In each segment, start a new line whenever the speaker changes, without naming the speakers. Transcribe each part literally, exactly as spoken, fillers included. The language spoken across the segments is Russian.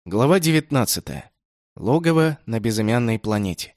Глава девятнадцатая. Логово на безымянной планете.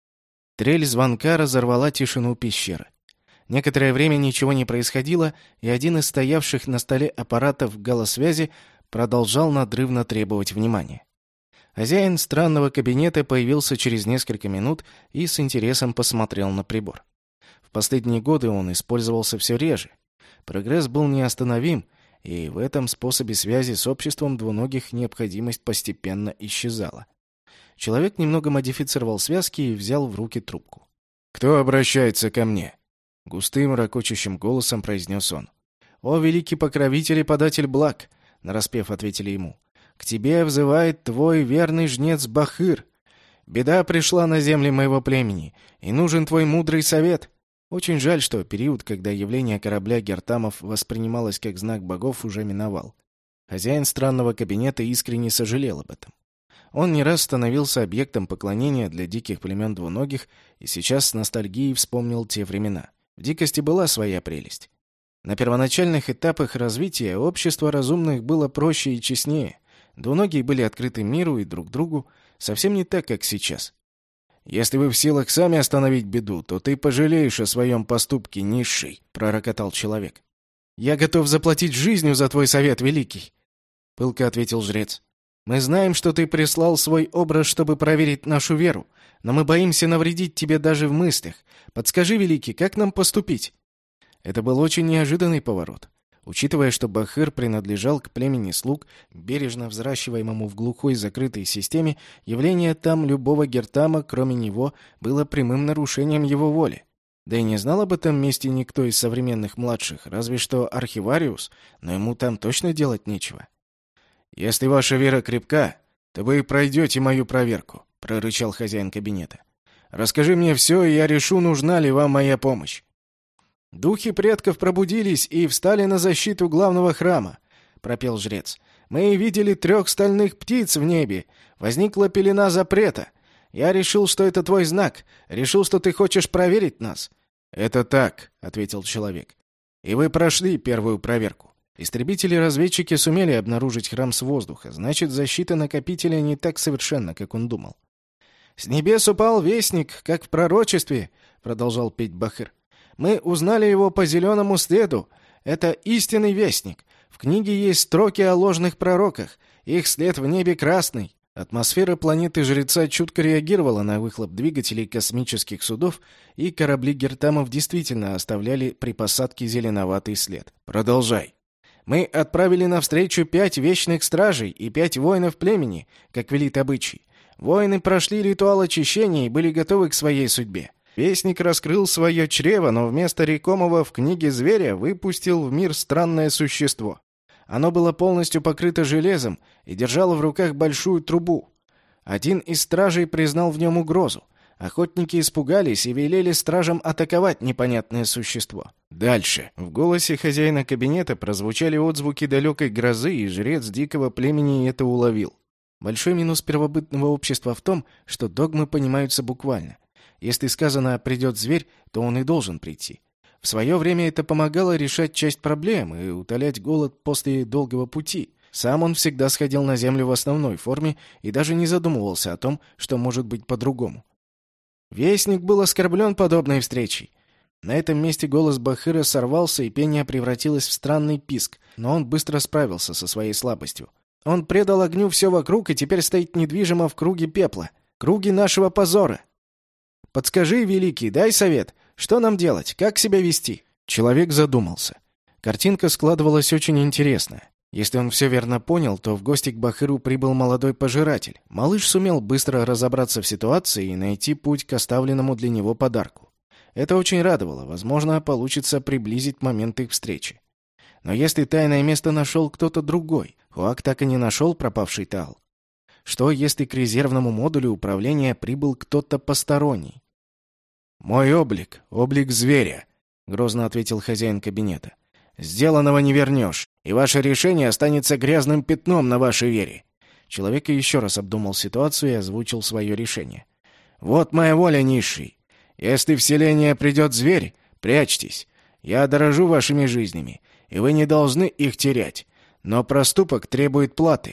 Трель звонка разорвала тишину пещеры. Некоторое время ничего не происходило, и один из стоявших на столе аппаратов галосвязи продолжал надрывно требовать внимания. Хозяин странного кабинета появился через несколько минут и с интересом посмотрел на прибор. В последние годы он использовался все реже. Прогресс был неостановим, и в этом способе связи с обществом двуногих необходимость постепенно исчезала. Человек немного модифицировал связки и взял в руки трубку. «Кто обращается ко мне?» — густым, ракочущим голосом произнес он. «О, великий покровитель и податель благ!» — нараспев ответили ему. «К тебе взывает твой верный жнец Бахыр. Беда пришла на земли моего племени, и нужен твой мудрый совет». Очень жаль, что период, когда явление корабля Гертамов воспринималось как знак богов, уже миновал. Хозяин странного кабинета искренне сожалел об этом. Он не раз становился объектом поклонения для диких племен двуногих и сейчас с ностальгией вспомнил те времена. В дикости была своя прелесть. На первоначальных этапах развития общество разумных было проще и честнее. Двуногие были открыты миру и друг другу, совсем не так, как сейчас. «Если вы в силах сами остановить беду, то ты пожалеешь о своем поступке, низший», — пророкотал человек. «Я готов заплатить жизнью за твой совет, великий», — пылко ответил жрец. «Мы знаем, что ты прислал свой образ, чтобы проверить нашу веру, но мы боимся навредить тебе даже в мыслях. Подскажи, великий, как нам поступить?» Это был очень неожиданный поворот. Учитывая, что Бахыр принадлежал к племени слуг, бережно взращиваемому в глухой закрытой системе, явление там любого Гертама, кроме него, было прямым нарушением его воли. Да и не знал об этом месте никто из современных младших, разве что архивариус, но ему там точно делать нечего. «Если ваша вера крепка, то вы пройдете мою проверку», — прорычал хозяин кабинета. «Расскажи мне все, и я решу, нужна ли вам моя помощь». «Духи предков пробудились и встали на защиту главного храма», — пропел жрец. «Мы видели трех стальных птиц в небе. Возникла пелена запрета. Я решил, что это твой знак. Решил, что ты хочешь проверить нас». «Это так», — ответил человек. «И вы прошли первую проверку. Истребители-разведчики сумели обнаружить храм с воздуха. Значит, защита накопителя не так совершенна, как он думал». «С небес упал вестник, как в пророчестве», — продолжал петь Бахыр. «Мы узнали его по зеленому следу. Это истинный вестник. В книге есть строки о ложных пророках. Их след в небе красный». Атмосфера планеты Жреца чутко реагировала на выхлоп двигателей космических судов, и корабли Гертамов действительно оставляли при посадке зеленоватый след. «Продолжай». «Мы отправили навстречу пять вечных стражей и пять воинов племени, как велит обычай. Воины прошли ритуал очищения и были готовы к своей судьбе. Вестник раскрыл свое чрево, но вместо рекомого в книге зверя выпустил в мир странное существо. Оно было полностью покрыто железом и держало в руках большую трубу. Один из стражей признал в нем угрозу. Охотники испугались и велели стражам атаковать непонятное существо. Дальше. В голосе хозяина кабинета прозвучали отзвуки далекой грозы, и жрец дикого племени это уловил. Большой минус первобытного общества в том, что догмы понимаются буквально. Если сказано «придет зверь», то он и должен прийти. В свое время это помогало решать часть проблем и утолять голод после долгого пути. Сам он всегда сходил на землю в основной форме и даже не задумывался о том, что может быть по-другому. Вестник был оскорблен подобной встречей. На этом месте голос Бахыра сорвался, и пение превратилось в странный писк, но он быстро справился со своей слабостью. Он предал огню все вокруг и теперь стоит недвижимо в круге пепла, круге нашего позора. «Подскажи, великий, дай совет. Что нам делать? Как себя вести?» Человек задумался. Картинка складывалась очень интересная. Если он все верно понял, то в гости к Бахыру прибыл молодой пожиратель. Малыш сумел быстро разобраться в ситуации и найти путь к оставленному для него подарку. Это очень радовало. Возможно, получится приблизить момент их встречи. Но если тайное место нашел кто-то другой, Хуак так и не нашел пропавший Таал. Что, если к резервному модулю управления прибыл кто-то посторонний? «Мой облик, облик зверя», — грозно ответил хозяин кабинета. «Сделанного не вернешь, и ваше решение останется грязным пятном на вашей вере». Человек еще раз обдумал ситуацию и озвучил свое решение. «Вот моя воля, низший. Если в селение придет зверь, прячьтесь. Я дорожу вашими жизнями, и вы не должны их терять. Но проступок требует платы.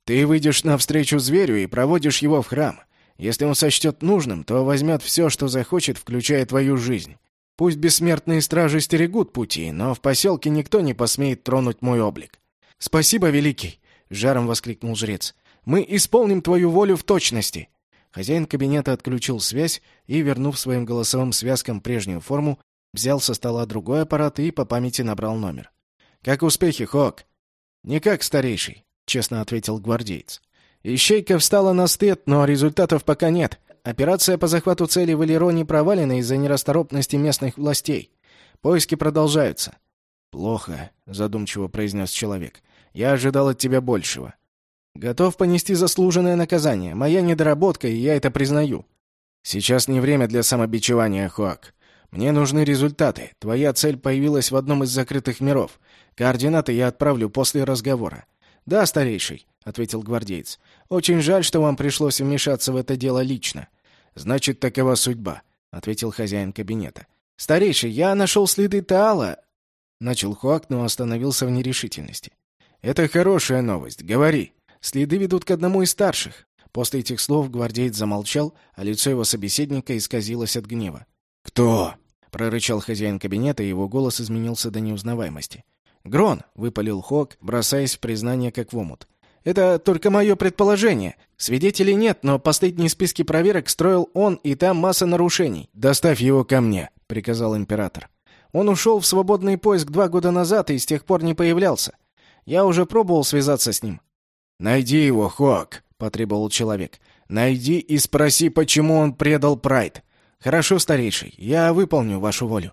Ты выйдешь навстречу зверю и проводишь его в храм. Если он сочтет нужным, то возьмет все, что захочет, включая твою жизнь. Пусть бессмертные стражи стерегут пути, но в поселке никто не посмеет тронуть мой облик». «Спасибо, Великий!» — жаром воскликнул жрец. «Мы исполним твою волю в точности!» Хозяин кабинета отключил связь и, вернув своим голосовым связкам прежнюю форму, взял со стола другой аппарат и по памяти набрал номер. «Как успехи, Хок?» «Никак, старейший», — честно ответил гвардеец. «Ищейка встала на след, но результатов пока нет. Операция по захвату цели в Элероне провалена из-за нерасторопности местных властей. Поиски продолжаются». «Плохо», — задумчиво произнес человек. «Я ожидал от тебя большего». «Готов понести заслуженное наказание. Моя недоработка, и я это признаю». «Сейчас не время для самобичевания, Хоак. Мне нужны результаты. Твоя цель появилась в одном из закрытых миров. Координаты я отправлю после разговора». «Да, старейший», — ответил гвардеец. «Очень жаль, что вам пришлось вмешаться в это дело лично». «Значит, такова судьба», — ответил хозяин кабинета. «Старейший, я нашел следы Таала», — начал Хоак, но остановился в нерешительности. «Это хорошая новость. Говори. Следы ведут к одному из старших». После этих слов гвардеец замолчал, а лицо его собеседника исказилось от гнева. «Кто?» — прорычал хозяин кабинета, и его голос изменился до неузнаваемости. «Грон!» — выпалил Хоак, бросаясь в признание как в омут. «Это только мое предположение. Свидетелей нет, но последние списки проверок строил он, и там масса нарушений». «Доставь его ко мне», — приказал император. «Он ушел в свободный поиск два года назад и с тех пор не появлялся. Я уже пробовал связаться с ним». «Найди его, Хоак», — потребовал человек. «Найди и спроси, почему он предал Прайд». «Хорошо, старейший, я выполню вашу волю».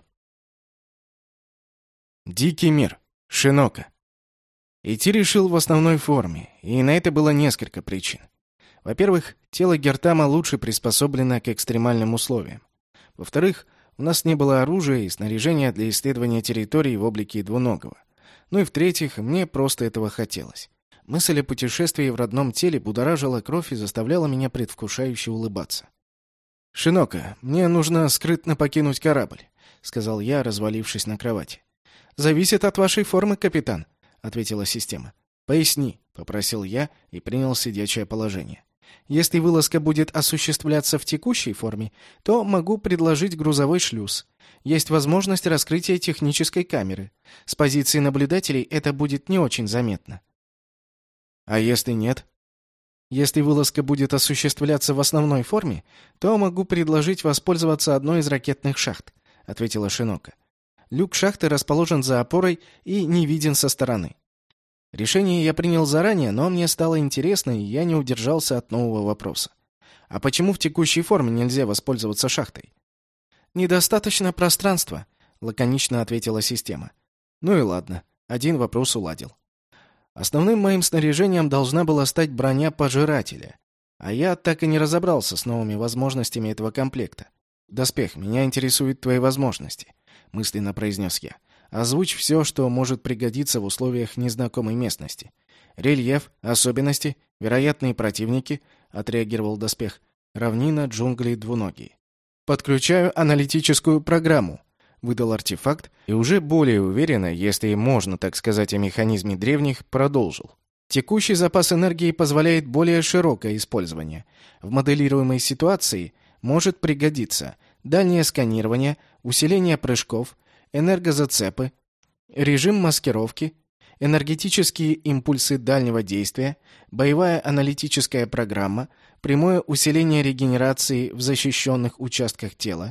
Дикий мир. Шинока. Идти решил в основной форме, и на это было несколько причин. Во-первых, тело Гертама лучше приспособлено к экстремальным условиям. Во-вторых, у нас не было оружия и снаряжения для исследования территории в облике двуногого. Ну и в-третьих, мне просто этого хотелось. Мысль о путешествии в родном теле будоражила кровь и заставляла меня предвкушающе улыбаться. «Шинока, мне нужно скрытно покинуть корабль», — сказал я, развалившись на кровати. «Зависит от вашей формы, капитан», — ответила система. «Поясни», — попросил я и принял сидячее положение. «Если вылазка будет осуществляться в текущей форме, то могу предложить грузовой шлюз. Есть возможность раскрытия технической камеры. С позиции наблюдателей это будет не очень заметно». «А если нет?» «Если вылазка будет осуществляться в основной форме, то могу предложить воспользоваться одной из ракетных шахт», — ответила Шинока. «Люк шахты расположен за опорой и не виден со стороны». Решение я принял заранее, но мне стало интересно, и я не удержался от нового вопроса. «А почему в текущей форме нельзя воспользоваться шахтой?» «Недостаточно пространства», — лаконично ответила система. «Ну и ладно, один вопрос уладил». Основным моим снаряжением должна была стать броня Пожирателя, а я так и не разобрался с новыми возможностями этого комплекта. «Доспех, меня интересуют твои возможности», — мысленно произнес я. «Озвучь все, что может пригодиться в условиях незнакомой местности. Рельеф, особенности, вероятные противники», — отреагировал Доспех. «Равнина, джунгли, двуногие». «Подключаю аналитическую программу», — выдал артефакт, и уже более уверенно, если можно так сказать о механизме древних, продолжил. «Текущий запас энергии позволяет более широкое использование. В моделируемой ситуации может пригодиться дальнее сканирование, усиление прыжков, энергозацепы, режим маскировки, энергетические импульсы дальнего действия, боевая аналитическая программа, прямое усиление регенерации в защищенных участках тела».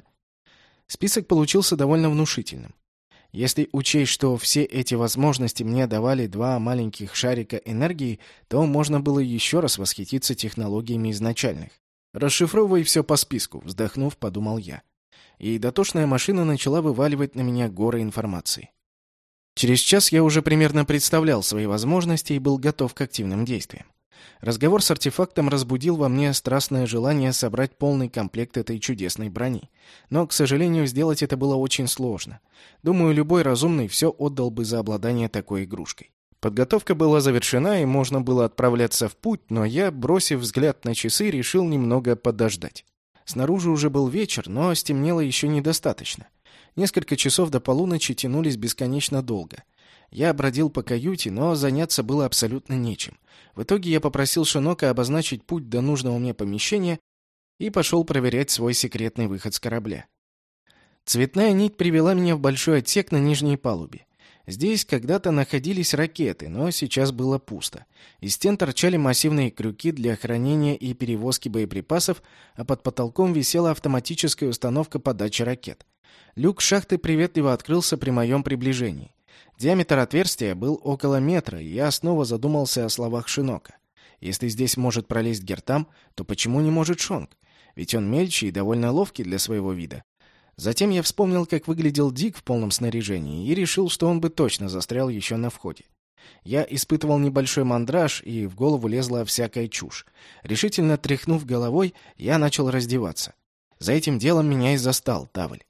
Список получился довольно внушительным. Если учесть, что все эти возможности мне давали два маленьких шарика энергии, то можно было еще раз восхититься технологиями изначальных. «Расшифровывай все по списку», — вздохнув, подумал я. И дотошная машина начала вываливать на меня горы информации. Через час я уже примерно представлял свои возможности и был готов к активным действиям. Разговор с артефактом разбудил во мне страстное желание собрать полный комплект этой чудесной брони. Но, к сожалению, сделать это было очень сложно. Думаю, любой разумный все отдал бы за обладание такой игрушкой. Подготовка была завершена, и можно было отправляться в путь, но я, бросив взгляд на часы, решил немного подождать. Снаружи уже был вечер, но стемнело еще недостаточно. Несколько часов до полуночи тянулись бесконечно долго. Я бродил по каюте, но заняться было абсолютно нечем. В итоге я попросил Шинока обозначить путь до нужного мне помещения и пошел проверять свой секретный выход с корабля. Цветная нить привела меня в большой отсек на нижней палубе. Здесь когда-то находились ракеты, но сейчас было пусто. Из стен торчали массивные крюки для хранения и перевозки боеприпасов, а под потолком висела автоматическая установка подачи ракет. Люк шахты приветливо открылся при моем приближении. Диаметр отверстия был около метра, и я снова задумался о словах Шинока. Если здесь может пролезть Гертам, то почему не может Шонг? Ведь он мельче и довольно ловкий для своего вида. Затем я вспомнил, как выглядел Дик в полном снаряжении, и решил, что он бы точно застрял еще на входе. Я испытывал небольшой мандраж, и в голову лезла всякая чушь. Решительно тряхнув головой, я начал раздеваться. За этим делом меня и застал Тавль.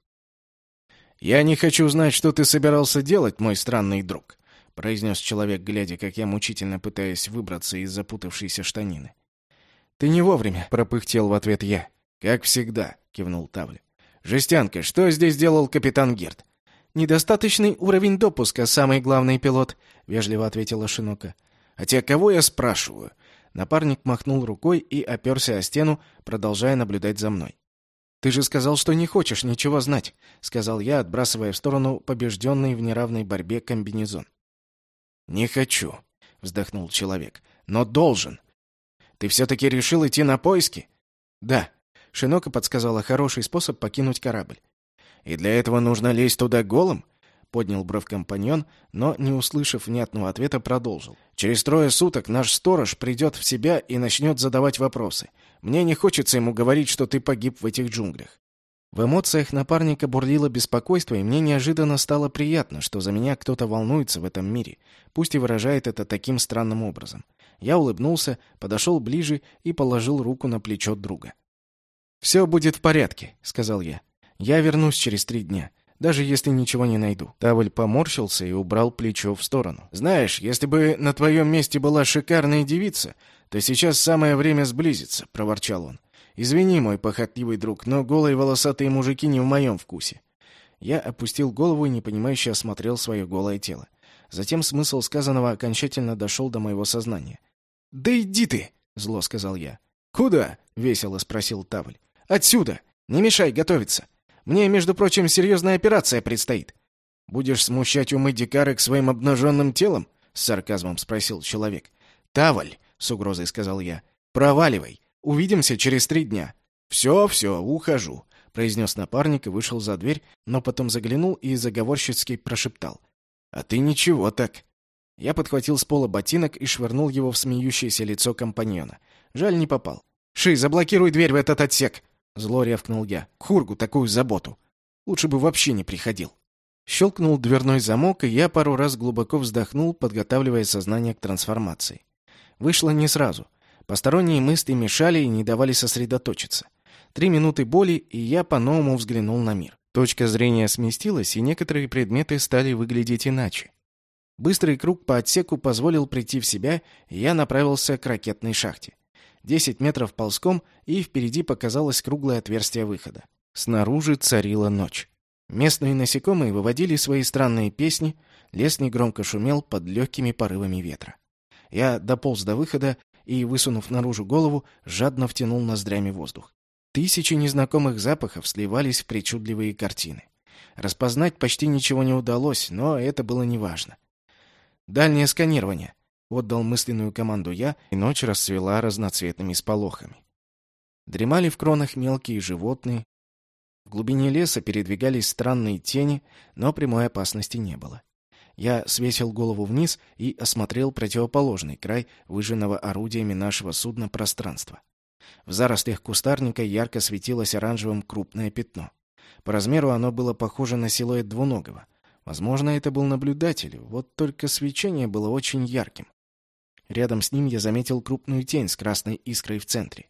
«Я не хочу знать, что ты собирался делать, мой странный друг», — произнес человек, глядя, как я мучительно пытаюсь выбраться из запутавшейся штанины. «Ты не вовремя», — пропыхтел в ответ я. «Как всегда», — кивнул Тавль. «Жестянка, что здесь делал капитан Герт?» «Недостаточный уровень допуска, самый главный пилот», — вежливо ответила Шинока. «А тебя кого я спрашиваю?» Напарник махнул рукой и оперся о стену, продолжая наблюдать за мной. «Ты же сказал, что не хочешь ничего знать», — сказал я, отбрасывая в сторону побежденный в неравной борьбе комбинезон. «Не хочу», — вздохнул человек, — «но должен. Ты все-таки решил идти на поиски?» «Да». Шинока подсказала хороший способ покинуть корабль. «И для этого нужно лезть туда голым?» — поднял бровь компаньон, но, не услышав внятного ответа, продолжил. «Через трое суток наш сторож придет в себя и начнет задавать вопросы. Мне не хочется ему говорить, что ты погиб в этих джунглях». В эмоциях напарника бурлило беспокойство, и мне неожиданно стало приятно, что за меня кто-то волнуется в этом мире, пусть и выражает это таким странным образом. Я улыбнулся, подошел ближе и положил руку на плечо друга. «Все будет в порядке», — сказал я. «Я вернусь через три дня, даже если ничего не найду». Тавль поморщился и убрал плечо в сторону. «Знаешь, если бы на твоем месте была шикарная девица, то сейчас самое время сблизиться», — проворчал он. «Извини, мой похотливый друг, но голые волосатые мужики не в моем вкусе». Я опустил голову и непонимающе осмотрел свое голое тело. Затем смысл сказанного окончательно дошел до моего сознания. «Да иди ты!» — зло сказал я. «Куда?» — весело спросил Тавль. «Отсюда! Не мешай готовиться! Мне, между прочим, серьезная операция предстоит!» «Будешь смущать умы дикарок своим обнаженным телом?» — с сарказмом спросил человек. «Тавль!» — с угрозой сказал я. «Проваливай! Увидимся через три дня!» «Все, все, ухожу!» — произнес напарник и вышел за дверь, но потом заглянул и заговорщицки прошептал. «А ты ничего так!» Я подхватил с пола ботинок и швырнул его в смеющееся лицо компаньона. Жаль, не попал. «Ши, заблокируй дверь в этот отсек!» Зло рявкнул я. «Хургу такую заботу! Лучше бы вообще не приходил!» Щелкнул дверной замок, и я пару раз глубоко вздохнул, подготавливая сознание к трансформации. Вышло не сразу. Посторонние мысли мешали и не давали сосредоточиться. Три минуты боли, и я по-новому взглянул на мир. Точка зрения сместилась, и некоторые предметы стали выглядеть иначе. Быстрый круг по отсеку позволил прийти в себя, и я направился к ракетной шахте. Десять метров ползком, и впереди показалось круглое отверстие выхода. Снаружи царила ночь. Местные насекомые выводили свои странные песни, лес негромко шумел под легкими порывами ветра. Я дополз до выхода и, высунув наружу голову, жадно втянул ноздрями воздух. Тысячи незнакомых запахов сливались в причудливые картины. Распознать почти ничего не удалось, но это было неважно. «Дальнее сканирование», — отдал мысленную команду я, и ночь расцвела разноцветными сполохами. Дремали в кронах мелкие животные. В глубине леса передвигались странные тени, но прямой опасности не было. Я свесил голову вниз и осмотрел противоположный край выжженного орудиями нашего судна пространства. В зарослях кустарника ярко светилось оранжевым крупное пятно. По размеру оно было похоже на силуэт двуногого. Возможно, это был наблюдатель, вот только свечение было очень ярким. Рядом с ним я заметил крупную тень с красной искрой в центре.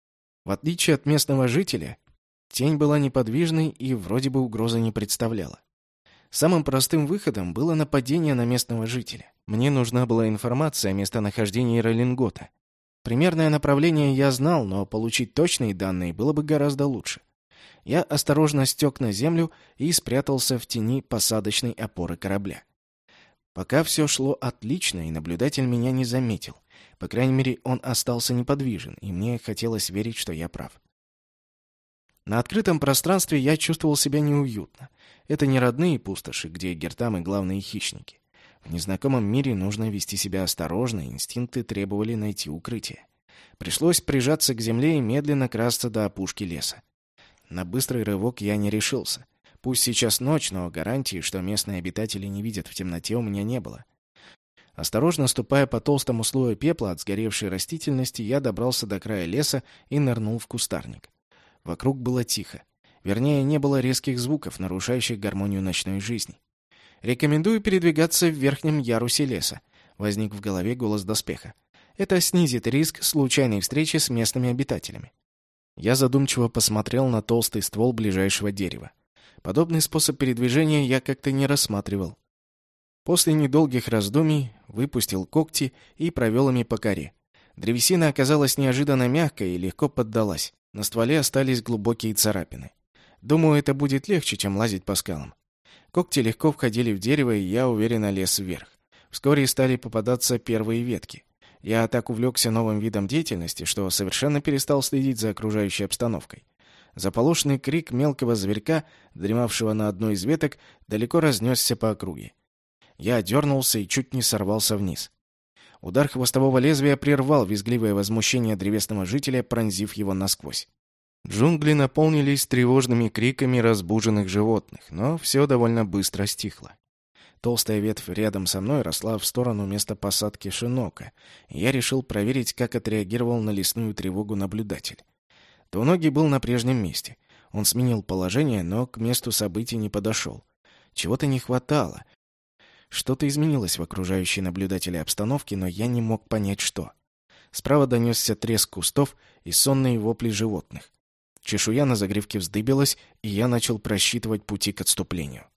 В отличие от местного жителя, тень была неподвижной и вроде бы угрозы не представляла. Самым простым выходом было нападение на местного жителя. Мне нужна была информация о местонахождении Роллингота. Примерное направление я знал, но получить точные данные было бы гораздо лучше. Я осторожно стек на землю и спрятался в тени посадочной опоры корабля. Пока все шло отлично, и наблюдатель меня не заметил. По крайней мере, он остался неподвижен, и мне хотелось верить, что я прав. На открытом пространстве я чувствовал себя неуютно. Это не родные пустоши, где гертамы главные хищники. В незнакомом мире нужно вести себя осторожно, инстинкты требовали найти укрытие. Пришлось прижаться к земле и медленно красться до опушки леса. На быстрый рывок я не решился. Пусть сейчас ночь, но гарантии, что местные обитатели не видят в темноте, у меня не было. Осторожно ступая по толстому слою пепла от сгоревшей растительности, я добрался до края леса и нырнул в кустарник. Вокруг было тихо. Вернее, не было резких звуков, нарушающих гармонию ночной жизни. «Рекомендую передвигаться в верхнем ярусе леса», — возник в голове голос доспеха. «Это снизит риск случайной встречи с местными обитателями». Я задумчиво посмотрел на толстый ствол ближайшего дерева. Подобный способ передвижения я как-то не рассматривал. После недолгих раздумий выпустил когти и провел ими по коре. Древесина оказалась неожиданно мягкой и легко поддалась. На стволе остались глубокие царапины. Думаю, это будет легче, чем лазить по скалам. Когти легко входили в дерево, и я уверенно лез вверх. Вскоре стали попадаться первые ветки. Я так увлекся новым видом деятельности, что совершенно перестал следить за окружающей обстановкой. Заполошенный крик мелкого зверька, дремавшего на одной из веток, далеко разнесся по округе. Я дернулся и чуть не сорвался вниз. Удар хвостового лезвия прервал визгливое возмущение древесного жителя, пронзив его насквозь. Джунгли наполнились тревожными криками разбуженных животных, но все довольно быстро стихло. Толстая ветвь рядом со мной росла в сторону места посадки шинока, и я решил проверить, как отреагировал на лесную тревогу наблюдатель. Двуногий был на прежнем месте. Он сменил положение, но к месту событий не подошел. Чего-то не хватало. Что-то изменилось в окружающей наблюдателя обстановке, но я не мог понять, что. Справа донесся треск кустов и сонные вопли животных. Чешуя на загривке вздыбилась, и я начал просчитывать пути к отступлению.